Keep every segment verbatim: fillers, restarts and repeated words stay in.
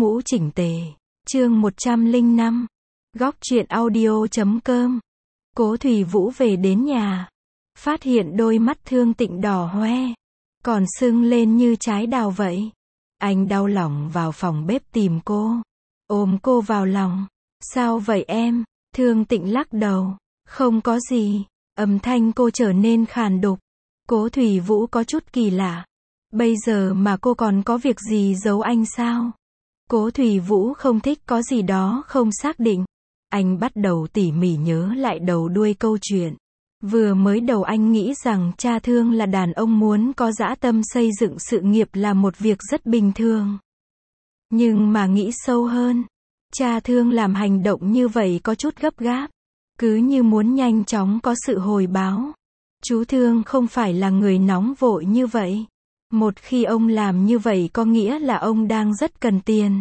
ngũ chỉnh tề. Chương một trăm lẻ năm. Góc truyện audio chấm com. Cố Thủy Vũ về đến nhà, phát hiện đôi mắt Thương Tịnh đỏ hoe, còn sưng lên như trái đào vậy. Anh đau lòng vào phòng bếp tìm cô, ôm cô vào lòng. Sao vậy em? Thương Tịnh lắc đầu. Không có gì. Âm thanh cô trở nên khàn đục. Cố Thủy Vũ có chút kỳ lạ. Bây giờ mà cô còn có việc gì giấu anh sao? Cố Thủy Vũ không thích có gì đó không xác định. Anh bắt đầu tỉ mỉ nhớ lại đầu đuôi câu chuyện. Vừa mới đầu anh nghĩ rằng cha Thương là đàn ông muốn có dã tâm xây dựng sự nghiệp là một việc rất bình thường. Nhưng mà nghĩ sâu hơn, cha Thương làm hành động như vậy có chút gấp gáp, cứ như muốn nhanh chóng có sự hồi báo. Chú Thương không phải là người nóng vội như vậy. Một khi ông làm như vậy có nghĩa là ông đang rất cần tiền.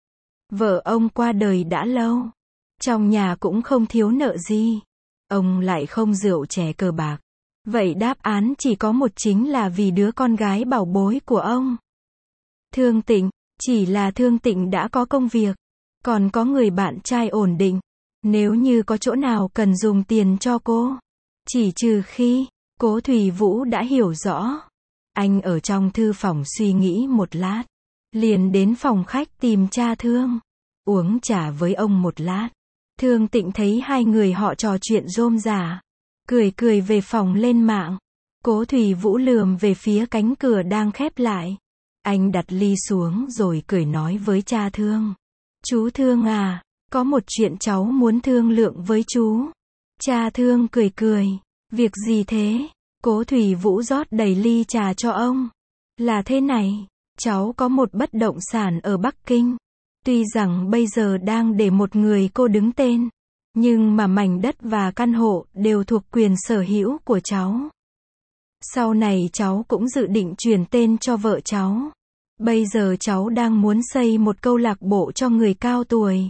Vợ ông qua đời đã lâu, trong nhà cũng không thiếu nợ gì. Ông lại không rượu chè cờ bạc. Vậy đáp án chỉ có một, chính là vì đứa con gái bảo bối của ông. Thương Tịnh, chỉ là Thương Tịnh đã có công việc, còn có người bạn trai ổn định. Nếu như có chỗ nào cần dùng tiền cho cô, chỉ trừ khi, Cố Thủy Vũ đã hiểu rõ. Anh ở trong thư phòng suy nghĩ một lát, liền đến phòng khách tìm cha Thương, uống trà với ông một lát. Thương Tịnh thấy hai người họ trò chuyện rôm rả, cười cười về phòng lên mạng. Cố Thủy Vũ lườm về phía cánh cửa đang khép lại. Anh đặt ly xuống rồi cười nói với cha Thương. Chú Thương à, có một chuyện cháu muốn thương lượng với chú. Cha Thương cười cười. Việc gì thế? Cố Thủy Vũ rót đầy ly trà cho ông. Là thế này, cháu có một bất động sản ở Bắc Kinh. Tuy rằng bây giờ đang để một người cô đứng tên, nhưng mà mảnh đất và căn hộ đều thuộc quyền sở hữu của cháu. Sau này cháu cũng dự định chuyển tên cho vợ cháu. Bây giờ cháu đang muốn xây một câu lạc bộ cho người cao tuổi,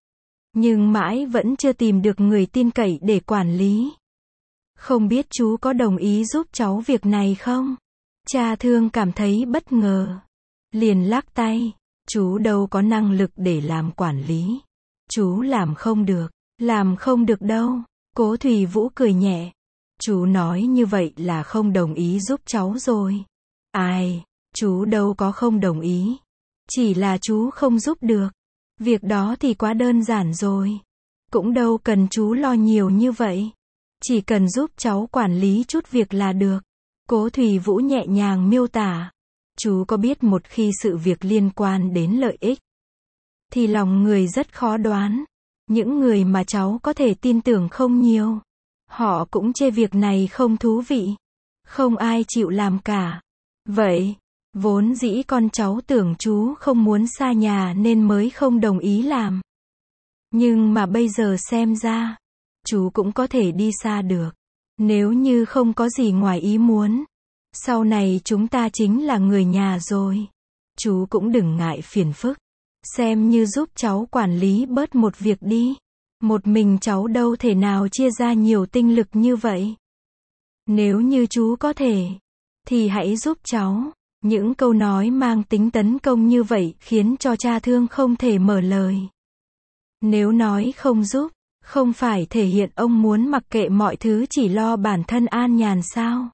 nhưng mãi vẫn chưa tìm được người tin cậy để quản lý. Không biết chú có đồng ý giúp cháu việc này không? Cha Thương cảm thấy bất ngờ, liền lắc tay. Chú đâu có năng lực để làm quản lý. Chú làm không được. Làm không được đâu. Cố Thủy Vũ cười nhẹ. Chú nói như vậy là không đồng ý giúp cháu rồi. Ai, chú đâu có không đồng ý. Chỉ là chú không giúp được. Việc đó thì quá đơn giản rồi. Cũng đâu cần chú lo nhiều như vậy. Chỉ cần giúp cháu quản lý chút việc là được. Cố Thủy Vũ nhẹ nhàng miêu tả. Chú có biết một khi sự việc liên quan đến lợi ích, thì lòng người rất khó đoán. Những người mà cháu có thể tin tưởng không nhiều. Họ cũng chê việc này không thú vị. Không ai chịu làm cả. Vậy, vốn dĩ con cháu tưởng chú không muốn xa nhà nên mới không đồng ý làm. Nhưng mà bây giờ xem ra, chú cũng có thể đi xa được. Nếu như không có gì ngoài ý muốn, sau này chúng ta chính là người nhà rồi. Chú cũng đừng ngại phiền phức. Xem như giúp cháu quản lý bớt một việc đi. Một mình cháu đâu thể nào chia ra nhiều tinh lực như vậy. Nếu như chú có thể, thì hãy giúp cháu. Những câu nói mang tính tấn công như vậy khiến cho cha Thương không thể mở lời. Nếu nói không giúp, không phải thể hiện ông muốn mặc kệ mọi thứ chỉ lo bản thân an nhàn sao?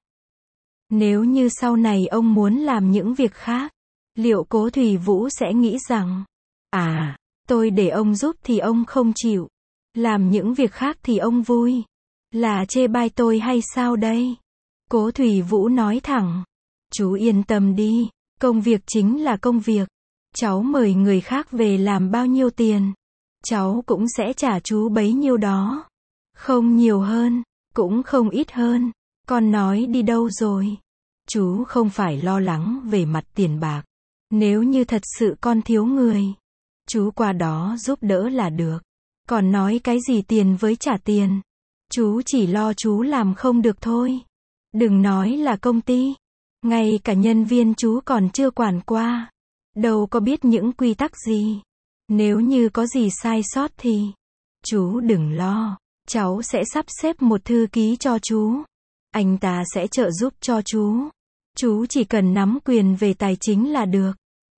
Nếu như sau này ông muốn làm những việc khác, liệu Cố Thủy Vũ sẽ nghĩ rằng, à, tôi để ông giúp thì ông không chịu, làm những việc khác thì ông vui, là chê bai tôi hay sao đây? Cố Thủy Vũ nói thẳng, chú yên tâm đi, công việc chính là công việc. Cháu mời người khác về làm bao nhiêu tiền, cháu cũng sẽ trả chú bấy nhiêu đó. Không nhiều hơn, cũng không ít hơn. Con nói đi đâu rồi? Chú không phải lo lắng về mặt tiền bạc. Nếu như thật sự con thiếu người, chú qua đó giúp đỡ là được. Còn nói cái gì tiền với trả tiền? Chú chỉ lo chú làm không được thôi. Đừng nói là công ty, ngay cả nhân viên chú còn chưa quản qua. Đâu có biết những quy tắc gì. Nếu như có gì sai sót thì, chú đừng lo, cháu sẽ sắp xếp một thư ký cho chú. Anh ta sẽ trợ giúp cho chú. Chú chỉ cần nắm quyền về tài chính là được.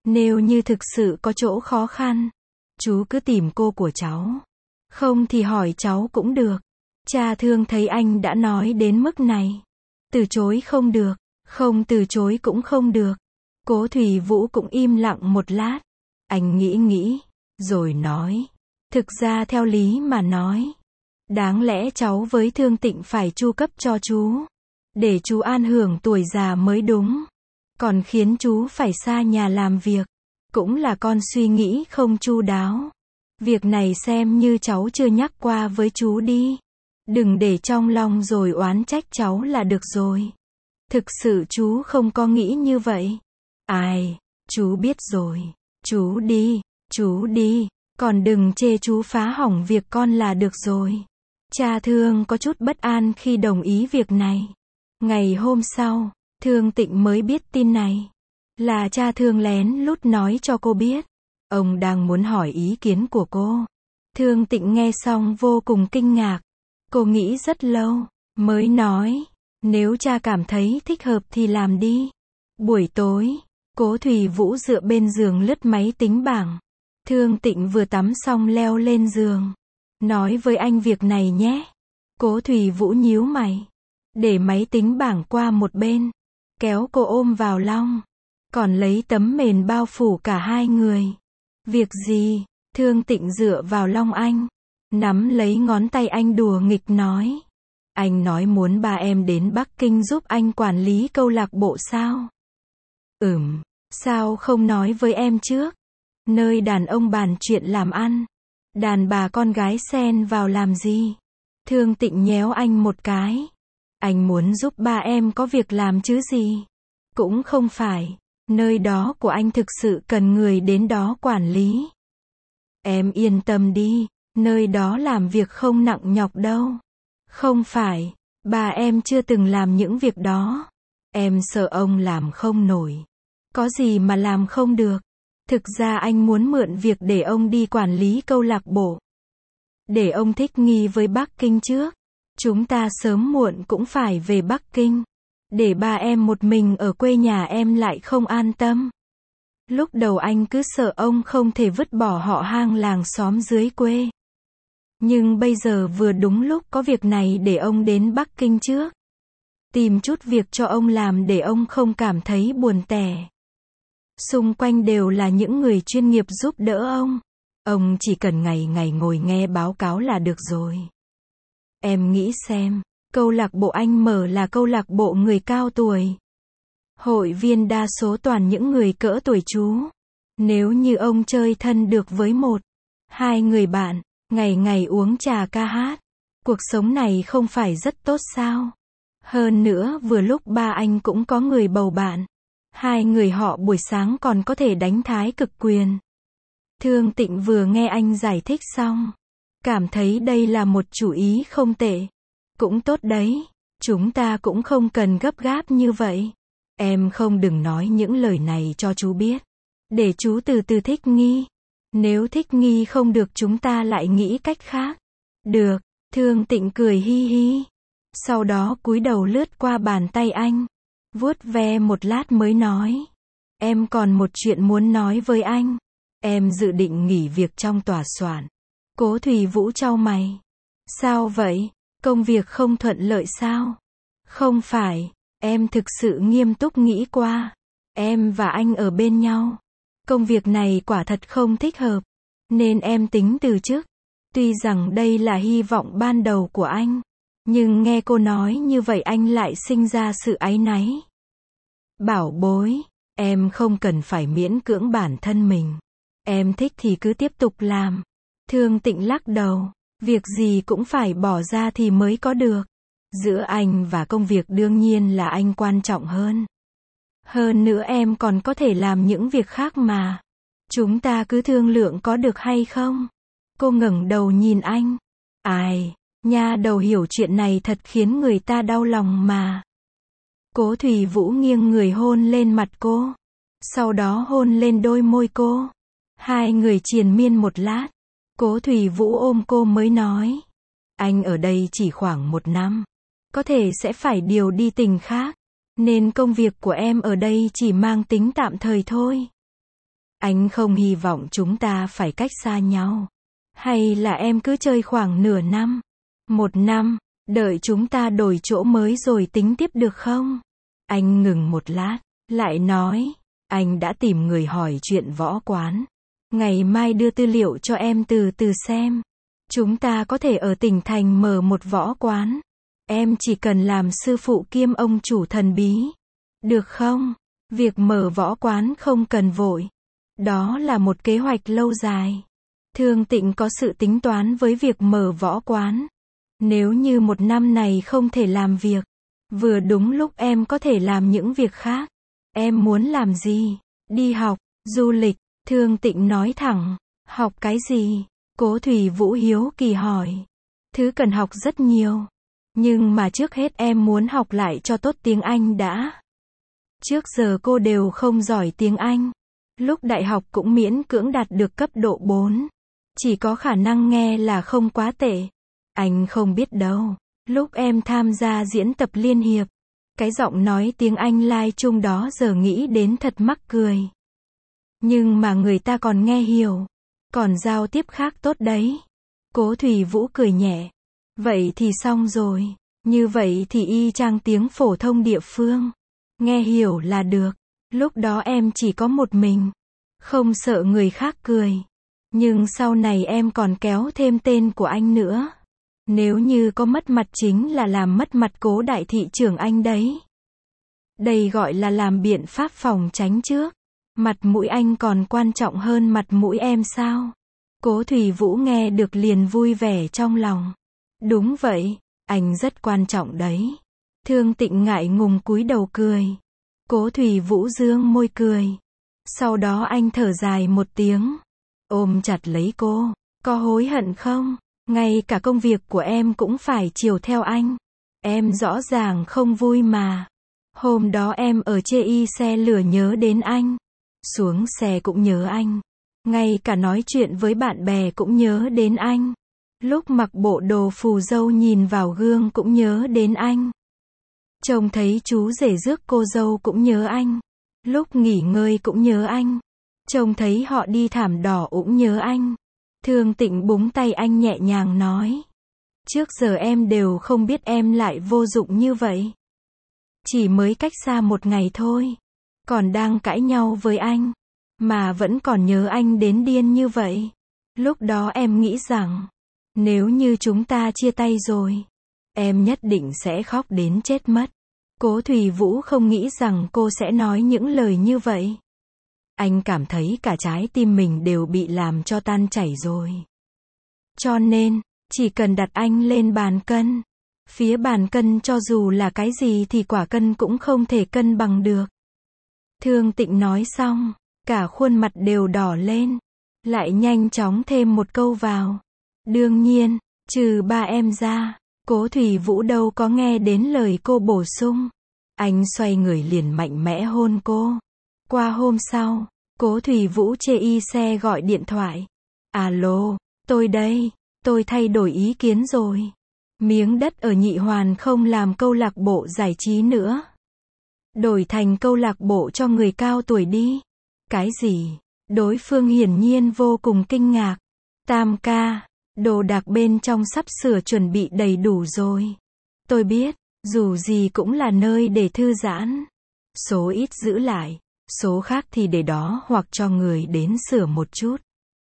Nếu như thực sự có chỗ khó khăn, chú cứ tìm cô của cháu. Không thì hỏi cháu cũng được. Cha Thương thấy anh đã nói đến mức này. Từ chối không được, không từ chối cũng không được. Cố Thủy Vũ cũng im lặng một lát. Anh nghĩ nghĩ, rồi nói. Thực ra theo lý mà nói, đáng lẽ cháu với Thương Tịnh phải chu cấp cho chú. Để chú an hưởng tuổi già mới đúng. Còn khiến chú phải xa nhà làm việc, cũng là con suy nghĩ không chu đáo. Việc này xem như cháu chưa nhắc qua với chú đi. Đừng để trong lòng rồi oán trách cháu là được rồi. Thực sự chú không có nghĩ như vậy. Ai, chú biết rồi. Chú đi, chú đi, còn đừng chê chú phá hỏng việc con là được rồi. Cha Thương có chút bất an khi đồng ý việc này. Ngày hôm sau, Thương Tịnh mới biết tin này. Là cha Thương lén lút nói cho cô biết. Ông đang muốn hỏi ý kiến của cô. Thương Tịnh nghe xong vô cùng kinh ngạc. Cô nghĩ rất lâu, mới nói. Nếu cha cảm thấy thích hợp thì làm đi. Buổi tối, Cố Thủy Vũ dựa bên giường lướt máy tính bảng. Thương Tịnh vừa tắm xong leo lên giường. Nói với anh việc này nhé. Cố Thủy Vũ nhíu mày. Để máy tính bảng qua một bên. Kéo cô ôm vào lòng. Còn lấy tấm mền bao phủ cả hai người. Việc gì? Thương Tịnh dựa vào lòng anh. Nắm lấy ngón tay anh đùa nghịch nói. Anh nói muốn ba em đến Bắc Kinh giúp anh quản lý câu lạc bộ sao? Ừm, sao không nói với em trước? Nơi đàn ông bàn chuyện làm ăn. Đàn bà con gái xen vào làm gì? Thương Tịnh nhéo anh một cái. Anh muốn giúp ba em có việc làm chứ gì? Cũng không phải. Nơi đó của anh thực sự cần người đến đó quản lý. Em yên tâm đi. Nơi đó làm việc không nặng nhọc đâu. Không phải. Ba em chưa từng làm những việc đó. Em sợ ông làm không nổi. Có gì mà làm không được. Thực ra anh muốn mượn việc để ông đi quản lý câu lạc bộ. Để ông thích nghi với Bắc Kinh trước. Chúng ta sớm muộn cũng phải về Bắc Kinh. Để ba em một mình ở quê nhà em lại không an tâm. Lúc đầu anh cứ sợ ông không thể vứt bỏ họ hàng làng xóm dưới quê. Nhưng bây giờ vừa đúng lúc có việc này để ông đến Bắc Kinh trước. Tìm chút việc cho ông làm để ông không cảm thấy buồn tẻ. Xung quanh đều là những người chuyên nghiệp giúp đỡ ông. Ông chỉ cần ngày ngày ngồi nghe báo cáo là được rồi. Em nghĩ xem, câu lạc bộ anh mở là câu lạc bộ người cao tuổi. Hội viên đa số toàn những người cỡ tuổi chú. Nếu như ông chơi thân được với một, hai người bạn, ngày ngày uống trà ca hát, cuộc sống này không phải rất tốt sao? Hơn nữa vừa lúc ba anh cũng có người bầu bạn. Hai người họ buổi sáng còn có thể đánh thái cực quyền. Thương Tịnh vừa nghe anh giải thích xong. Cảm thấy đây là một chủ ý không tệ. Cũng tốt đấy. Chúng ta cũng không cần gấp gáp như vậy. Em không đừng nói những lời này cho chú biết. Để chú từ từ thích nghi. Nếu thích nghi không được chúng ta lại nghĩ cách khác. Được. Thương Tịnh cười hi hi. Sau đó cúi đầu lướt qua bàn tay anh. Vuốt ve một lát mới nói. Em còn một chuyện muốn nói với anh. Em dự định nghỉ việc trong tòa soạn. Cố Thủy Vũ chau mày. Sao vậy? Công việc không thuận lợi sao? Không phải. Em thực sự nghiêm túc nghĩ qua. Em và anh ở bên nhau. Công việc này quả thật không thích hợp. Nên em tính từ chức. Tuy rằng đây là hy vọng ban đầu của anh. Nhưng nghe cô nói như vậy anh lại sinh ra sự áy náy. Bảo bối, em không cần phải miễn cưỡng bản thân mình. Em thích thì cứ tiếp tục làm. Thương Tịnh lắc đầu. Việc gì cũng phải bỏ ra thì mới có được. Giữa anh và công việc đương nhiên là anh quan trọng hơn. Hơn nữa em còn có thể làm những việc khác mà. Chúng ta cứ thương lượng có được hay không? Cô ngẩng đầu nhìn anh. Ai, nha đầu hiểu chuyện này thật khiến người ta đau lòng mà. Cố Thủy Vũ nghiêng người hôn lên mặt cô. Sau đó hôn lên đôi môi cô. Hai người triền miên một lát. Cố Thủy Vũ ôm cô mới nói. Anh ở đây chỉ khoảng một năm. Có thể sẽ phải điều đi tỉnh khác. Nên công việc của em ở đây chỉ mang tính tạm thời thôi. Anh không hy vọng chúng ta phải cách xa nhau. Hay là em cứ chơi khoảng nửa năm, một năm, đợi chúng ta đổi chỗ mới rồi tính tiếp được không? Anh ngừng một lát, lại nói, anh đã tìm người hỏi chuyện võ quán. Ngày mai đưa tư liệu cho em từ từ xem. Chúng ta có thể ở tỉnh thành mở một võ quán. Em chỉ cần làm sư phụ kiêm ông chủ thần bí. Được không? Việc mở võ quán không cần vội. Đó là một kế hoạch lâu dài. Thương Tịnh có sự tính toán với việc mở võ quán. Nếu như một năm này không thể làm việc, vừa đúng lúc em có thể làm những việc khác. Em muốn làm gì? Đi học, du lịch. Thương Tịnh nói thẳng. Học cái gì? Cố Thủy Vũ hiếu kỳ hỏi. Thứ cần học rất nhiều. Nhưng mà trước hết em muốn học lại cho tốt tiếng Anh đã. Trước giờ cô đều không giỏi tiếng Anh. Lúc đại học cũng miễn cưỡng đạt được cấp độ bốn. Chỉ có khả năng nghe là không quá tệ. Anh không biết đâu. Lúc em tham gia diễn tập liên hiệp, cái giọng nói tiếng Anh lai chung đó giờ nghĩ đến thật mắc cười. Nhưng mà người ta còn nghe hiểu. Còn giao tiếp khác tốt đấy. Cố Thủy Vũ cười nhẹ. Vậy thì xong rồi. Như vậy thì y chang tiếng phổ thông địa phương. Nghe hiểu là được. Lúc đó em chỉ có một mình. Không sợ người khác cười. Nhưng sau này em còn kéo thêm tên của anh nữa. Nếu như có mất mặt chính là làm mất mặt Cố đại thị trưởng anh đấy. Đây gọi là làm biện pháp phòng tránh trước. Mặt mũi anh còn quan trọng hơn mặt mũi em sao? Cố Thủy Vũ nghe được liền vui vẻ trong lòng. Đúng vậy, anh rất quan trọng đấy. Thương Tịnh ngại ngùng cúi đầu cười. Cố Thủy Vũ dương môi cười. Sau đó anh thở dài một tiếng. Ôm chặt lấy cô. Có hối hận không? Ngay cả công việc của em cũng phải chiều theo anh. Em rõ ràng không vui mà. Hôm đó em ở chê y xe lửa nhớ đến anh. Xuống xe cũng nhớ anh. Ngay cả nói chuyện với bạn bè cũng nhớ đến anh. Lúc mặc bộ đồ phù dâu nhìn vào gương cũng nhớ đến anh. Trông thấy chú rể rước cô dâu cũng nhớ anh. Lúc nghỉ ngơi cũng nhớ anh. Trông thấy họ đi thảm đỏ cũng nhớ anh. Thương Tịnh búng tay anh nhẹ nhàng nói. Trước giờ em đều không biết em lại vô dụng như vậy. Chỉ mới cách xa một ngày thôi. Còn đang cãi nhau với anh. Mà vẫn còn nhớ anh đến điên như vậy. Lúc đó em nghĩ rằng. Nếu như chúng ta chia tay rồi. Em nhất định sẽ khóc đến chết mất. Cố Thủy Vũ không nghĩ rằng cô sẽ nói những lời như vậy. Anh cảm thấy cả trái tim mình đều bị làm cho tan chảy rồi. Cho nên, chỉ cần đặt anh lên bàn cân. Phía bàn cân cho dù là cái gì thì quả cân cũng không thể cân bằng được. Thương Tịnh nói xong, cả khuôn mặt đều đỏ lên. Lại nhanh chóng thêm một câu vào. Đương nhiên, trừ ba em ra, Cố Thủy Vũ đâu có nghe đến lời cô bổ sung. Anh xoay người liền mạnh mẽ hôn cô. Qua hôm sau, Cố Thủy Vũ chê y xe gọi điện thoại. Alo, tôi đây, tôi thay đổi ý kiến rồi. Miếng đất ở Nhị Hoàn không làm câu lạc bộ giải trí nữa. Đổi thành câu lạc bộ cho người cao tuổi đi. Cái gì? Đối phương hiển nhiên vô cùng kinh ngạc. Tam ca, đồ đạc bên trong sắp sửa chuẩn bị đầy đủ rồi. Tôi biết, dù gì cũng là nơi để thư giãn. Số ít giữ lại, số khác thì để đó hoặc cho người đến sửa một chút.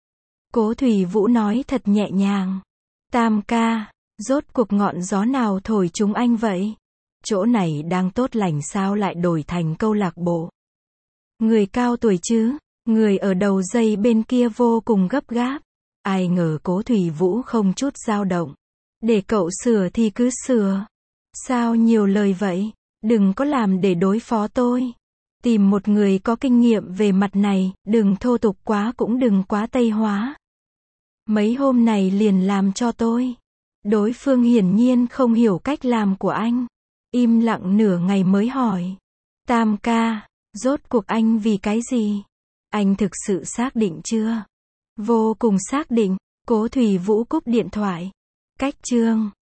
Cố Thủy Vũ nói thật nhẹ nhàng. Tam ca, rốt cuộc ngọn gió nào thổi chúng anh vậy? Chỗ này đang tốt lành sao lại đổi thành câu lạc bộ? Người cao tuổi chứ? Người ở đầu dây bên kia vô cùng gấp gáp. Ai ngờ Cố Thủy Vũ không chút dao động. Để cậu sửa thì cứ sửa. Sao nhiều lời vậy? Đừng có làm để đối phó tôi. Tìm một người có kinh nghiệm về mặt này, đừng thô tục quá cũng đừng quá Tây hóa. Mấy hôm này liền làm cho tôi. Đối phương hiển nhiên không hiểu cách làm của anh. Im lặng nửa ngày mới hỏi. Tam ca, rốt cuộc anh vì cái gì? Anh thực sự xác định chưa? Vô cùng xác định. Cố Thủy Vũ cúp điện thoại. Cách chương